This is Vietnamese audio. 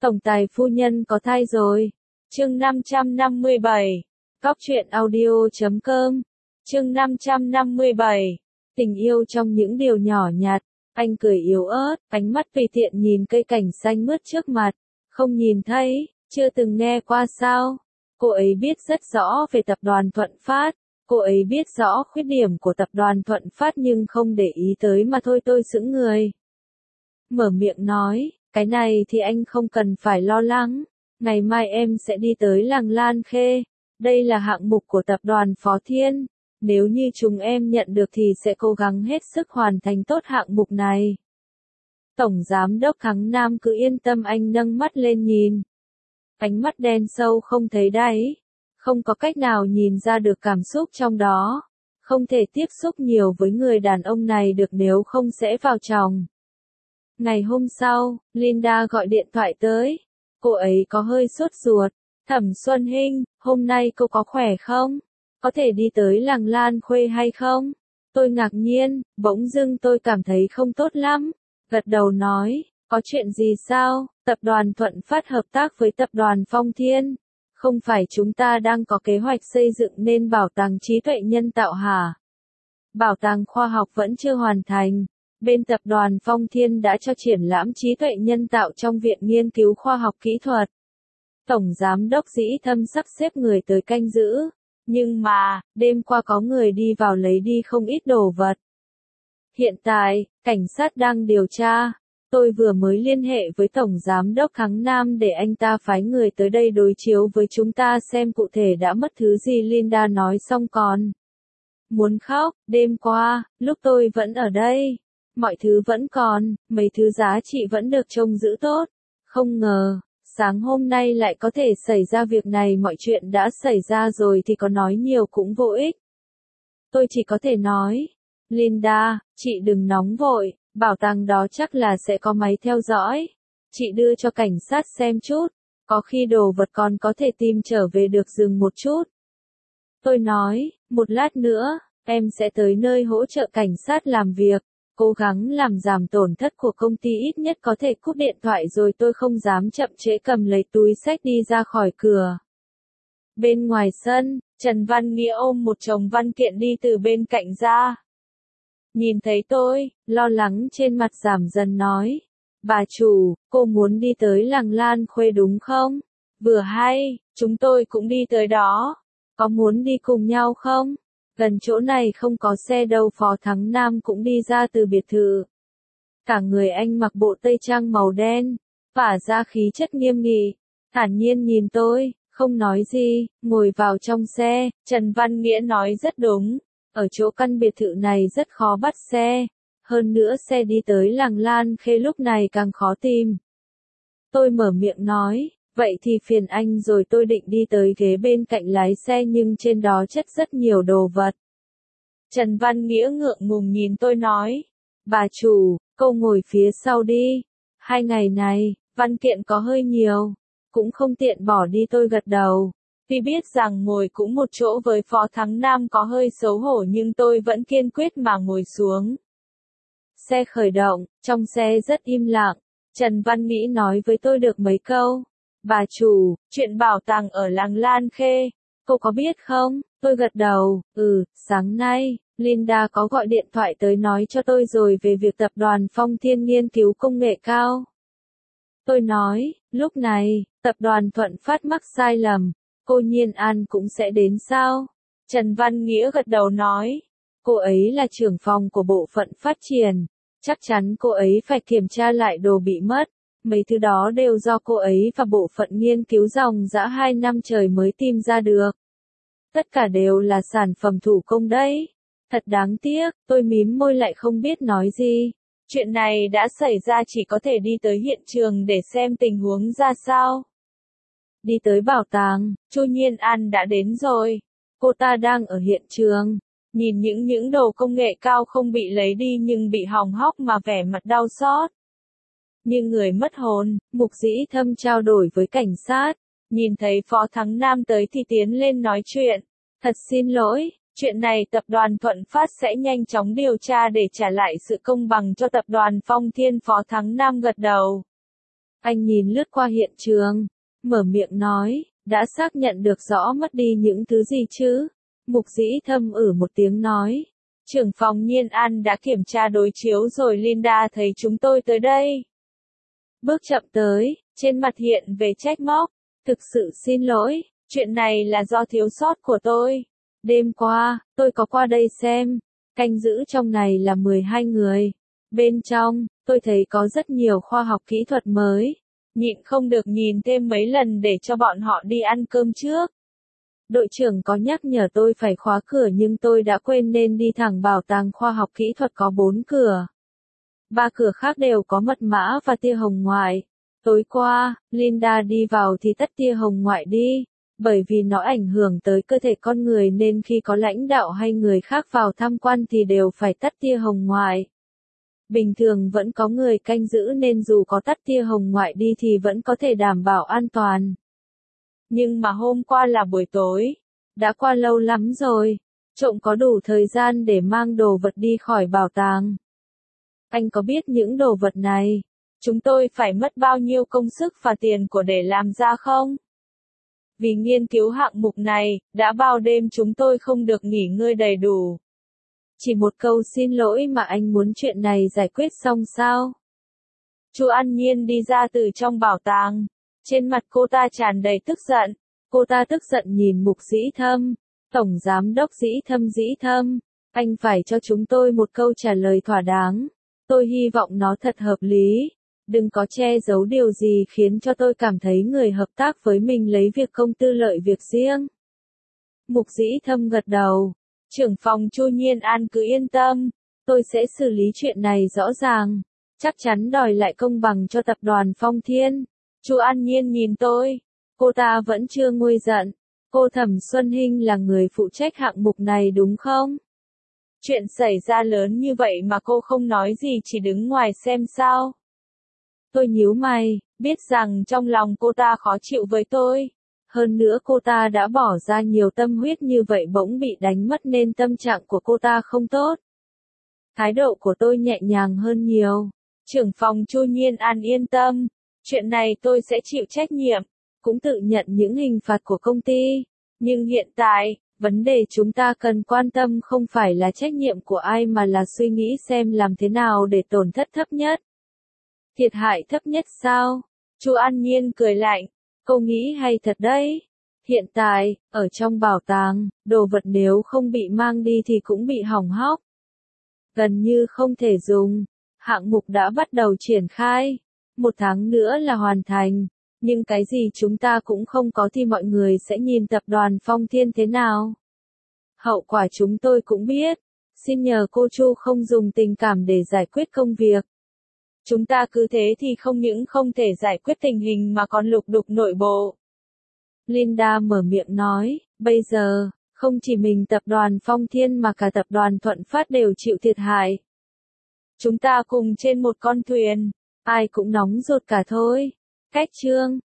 Tổng tài phu nhân có thai rồi. Chương 557. Cóc truyện audio.com. Chương 557. Tình yêu trong những điều nhỏ nhặt. Anh cười yếu ớt, ánh mắt tùy tiện nhìn cây cảnh xanh mướt trước mặt. Không nhìn thấy, chưa từng nghe qua sao? Cô ấy biết rất rõ về tập đoàn Thuận Phát. Cô ấy biết rõ khuyết điểm của tập đoàn Thuận Phát nhưng không để ý tới mà thôi. Tôi sững người. Mở miệng nói, cái này thì anh không cần phải lo lắng. Ngày mai em sẽ đi tới làng Lan Khê. Đây là hạng mục của tập đoàn Phó Thiên. Nếu như chúng em nhận được thì sẽ cố gắng hết sức hoàn thành tốt hạng mục này. Tổng Giám đốc Thắng Nam cứ yên tâm, anh nâng mắt lên nhìn. Ánh mắt đen sâu không thấy đáy. Không có cách nào nhìn ra được cảm xúc trong đó. Không thể tiếp xúc nhiều với người đàn ông này được nếu không sẽ vào chồng. Ngày hôm sau, Linda gọi điện thoại tới. Cô ấy có hơi sốt ruột. Thẩm Xuân Hinh, hôm nay cô có khỏe không? Có thể đi tới làng Lan Khuê hay không? Tôi ngạc nhiên, bỗng dưng tôi cảm thấy không tốt lắm. Gật đầu nói, có chuyện gì sao? Tập đoàn Thuận Phát hợp tác với tập đoàn Phong Thiên. Không phải chúng ta đang có kế hoạch xây dựng nên bảo tàng trí tuệ nhân tạo hả? Bảo tàng khoa học vẫn chưa hoàn thành. Bên tập đoàn Phong Thiên đã cho triển lãm trí tuệ nhân tạo trong Viện Nghiên cứu Khoa học Kỹ thuật. Tổng Giám đốc Dĩ Thâm sắp xếp người tới canh giữ. Nhưng mà, đêm qua có người đi vào lấy đi không ít đồ vật. Hiện tại, cảnh sát đang điều tra. Tôi vừa mới liên hệ với Tổng Giám đốc Thắng Nam để anh ta phái người tới đây đối chiếu với chúng ta xem cụ thể đã mất thứ gì. Linda nói xong còn muốn khóc. Đêm qua, lúc tôi vẫn ở đây, mọi thứ vẫn còn, mấy thứ giá trị vẫn được trông giữ tốt. Không ngờ, sáng hôm nay lại có thể xảy ra việc này. Mọi chuyện đã xảy ra rồi thì có nói nhiều cũng vô ích. Tôi chỉ có thể nói, Linda, chị đừng nóng vội, bảo tàng đó chắc là sẽ có máy theo dõi. Chị đưa cho cảnh sát xem chút, có khi đồ vật còn có thể tìm trở về được. Dừng một chút. Tôi nói, một lát nữa, em sẽ tới nơi hỗ trợ cảnh sát làm việc. Cố gắng làm giảm tổn thất của công ty, ít nhất có thể cúp điện thoại rồi. Tôi không dám chậm trễ, cầm lấy túi xách đi ra khỏi cửa. Bên ngoài sân, Trần Văn Nghĩa ôm một chồng văn kiện đi từ bên cạnh ra. Nhìn thấy tôi, lo lắng trên mặt giảm dần nói. Bà chủ, cô muốn đi tới làng Lan Khuê đúng không? Vừa hay, chúng tôi cũng đi tới đó. Có muốn đi cùng nhau không? Gần chỗ này không có xe đâu. Phó Thắng Nam cũng đi ra từ biệt thự. Cả người anh mặc bộ tây trang màu đen, tỏa ra khí chất nghiêm nghị, thản nhiên nhìn tôi, không nói gì, ngồi vào trong xe. Trần Văn Nghĩa nói rất đúng, ở chỗ căn biệt thự này rất khó bắt xe, hơn nữa xe đi tới làng Lan Khê lúc này càng khó tìm. Tôi mở miệng nói, vậy thì phiền anh rồi. Tôi định đi tới ghế bên cạnh lái xe nhưng trên đó chất rất nhiều đồ vật. Trần Văn Nghĩa ngượng ngùng nhìn tôi nói, bà chủ, cô ngồi phía sau đi. 2 ngày này, văn kiện có hơi nhiều, cũng không tiện bỏ đi. Tôi gật đầu. Tuy biết rằng ngồi cũng một chỗ với Phó Thắng Nam có hơi xấu hổ nhưng tôi vẫn kiên quyết mà ngồi xuống. Xe khởi động, trong xe rất im lặng. Trần Văn Nghĩa nói với tôi được mấy câu. Bà chủ, chuyện bảo tàng ở làng Lan Khê, cô có biết không? Tôi gật đầu, sáng nay, Linda có gọi điện thoại tới nói cho tôi rồi về việc tập đoàn Phong Thiên nghiên cứu công nghệ cao. Tôi nói, lúc này, tập đoàn Thuận Phát mắc sai lầm, cô Nhiên An cũng sẽ đến sao? Trần Văn Nghĩa gật đầu nói, cô ấy là trưởng phòng của bộ phận phát triển, chắc chắn cô ấy phải kiểm tra lại đồ bị mất. Mấy thứ đó đều do cô ấy và bộ phận nghiên cứu dòng dã 2 năm trời mới tìm ra được. Tất cả đều là sản phẩm thủ công đấy. Thật đáng tiếc, tôi mím môi lại không biết nói gì. Chuyện này đã xảy ra, chỉ có thể đi tới hiện trường để xem tình huống ra sao. Đi tới bảo tàng, Chu Nhiên An đã đến rồi. Cô ta đang ở hiện trường. Nhìn những đồ công nghệ cao không bị lấy đi nhưng bị hỏng hóc mà vẻ mặt đau xót. Như người mất hồn, Mục Dĩ Thâm trao đổi với cảnh sát. Nhìn thấy Phó Thắng Nam tới thì tiến lên nói chuyện. Thật xin lỗi, chuyện này tập đoàn Thuận Phát sẽ nhanh chóng điều tra để trả lại sự công bằng cho tập đoàn Phong Thiên. Phó Thắng Nam gật đầu. Anh nhìn lướt qua hiện trường, mở miệng nói, đã xác nhận được rõ mất đi những thứ gì chứ? Mục Dĩ Thâm một tiếng nói. Trưởng phòng Nhiên An đã kiểm tra đối chiếu rồi, Linda thấy chúng tôi tới đây. Bước chậm tới, trên mặt hiện về trách móc. Thực sự xin lỗi, chuyện này là do thiếu sót của tôi. Đêm qua, tôi có qua đây xem. Canh giữ trong này là 12 người. Bên trong, tôi thấy có rất nhiều khoa học kỹ thuật mới. Nhịn không được nhìn thêm mấy lần để cho bọn họ đi ăn cơm trước. Đội trưởng có nhắc nhở tôi phải khóa cửa nhưng tôi đã quên nên đi thẳng bảo tàng khoa học kỹ thuật có 4 cửa. 3 cửa khác đều có mật mã và tia hồng ngoại. Tối qua, Linda đi vào thì tắt tia hồng ngoại đi, bởi vì nó ảnh hưởng tới cơ thể con người nên khi có lãnh đạo hay người khác vào tham quan thì đều phải tắt tia hồng ngoại. Bình thường vẫn có người canh giữ nên dù có tắt tia hồng ngoại đi thì vẫn có thể đảm bảo an toàn. Nhưng mà hôm qua là buổi tối, đã qua lâu lắm rồi, trộm có đủ thời gian để mang đồ vật đi khỏi bảo tàng. Anh có biết những đồ vật này, chúng tôi phải mất bao nhiêu công sức và tiền của để làm ra không? Vì nghiên cứu hạng mục này, đã bao đêm chúng tôi không được nghỉ ngơi đầy đủ. Chỉ một câu xin lỗi mà anh muốn chuyện này giải quyết xong sao? Chu An Nhiên đi ra từ trong bảo tàng. Trên mặt cô ta tràn đầy tức giận. Cô ta tức giận nhìn Mục Dĩ Thâm. Tổng Giám đốc Dĩ Thâm, anh phải cho chúng tôi một câu trả lời thỏa đáng. Tôi hy vọng nó thật hợp lý. Đừng có che giấu điều gì khiến cho tôi cảm thấy người hợp tác với mình lấy việc công tư lợi việc riêng. Mục Dĩ Thâm gật đầu. Trưởng phòng Chu Nhiên An cứ yên tâm. Tôi sẽ xử lý chuyện này rõ ràng. Chắc chắn đòi lại công bằng cho tập đoàn Phong Thiên. Chu An Nhiên nhìn tôi. Cô ta vẫn chưa nguôi giận. Cô Thẩm Xuân Hinh là người phụ trách hạng mục này đúng không? Chuyện xảy ra lớn như vậy mà cô không nói gì, chỉ đứng ngoài xem sao? Tôi nhíu mày, biết rằng trong lòng cô ta khó chịu với tôi. Hơn nữa cô ta đã bỏ ra nhiều tâm huyết như vậy bỗng bị đánh mất nên tâm trạng của cô ta không tốt. Thái độ của tôi nhẹ nhàng hơn nhiều. Trưởng phòng Chu Nhiên An yên tâm. Chuyện này tôi sẽ chịu trách nhiệm. Cũng tự nhận những hình phạt của công ty. Nhưng hiện tại, vấn đề chúng ta cần quan tâm không phải là trách nhiệm của ai mà là suy nghĩ xem làm thế nào để tổn thất thấp nhất. Thiệt hại thấp nhất sao? Chu An Nhiên cười lạnh. Cô nghĩ hay thật đấy. Hiện tại, ở trong bảo tàng, đồ vật nếu không bị mang đi thì cũng bị hỏng hóc. Gần như không thể dùng. Hạng mục đã bắt đầu triển khai. 1 tháng nữa là hoàn thành. Nhưng cái gì chúng ta cũng không có thì mọi người sẽ nhìn tập đoàn Phong Thiên thế nào? Hậu quả chúng tôi cũng biết. Xin nhờ cô Chu không dùng tình cảm để giải quyết công việc. Chúng ta cứ thế thì không những không thể giải quyết tình hình mà còn lục đục nội bộ. Linda mở miệng nói, bây giờ, không chỉ mình tập đoàn Phong Thiên mà cả tập đoàn Thuận Phát đều chịu thiệt hại. Chúng ta cùng trên một con thuyền, ai cũng nóng ruột cả thôi. Cách chương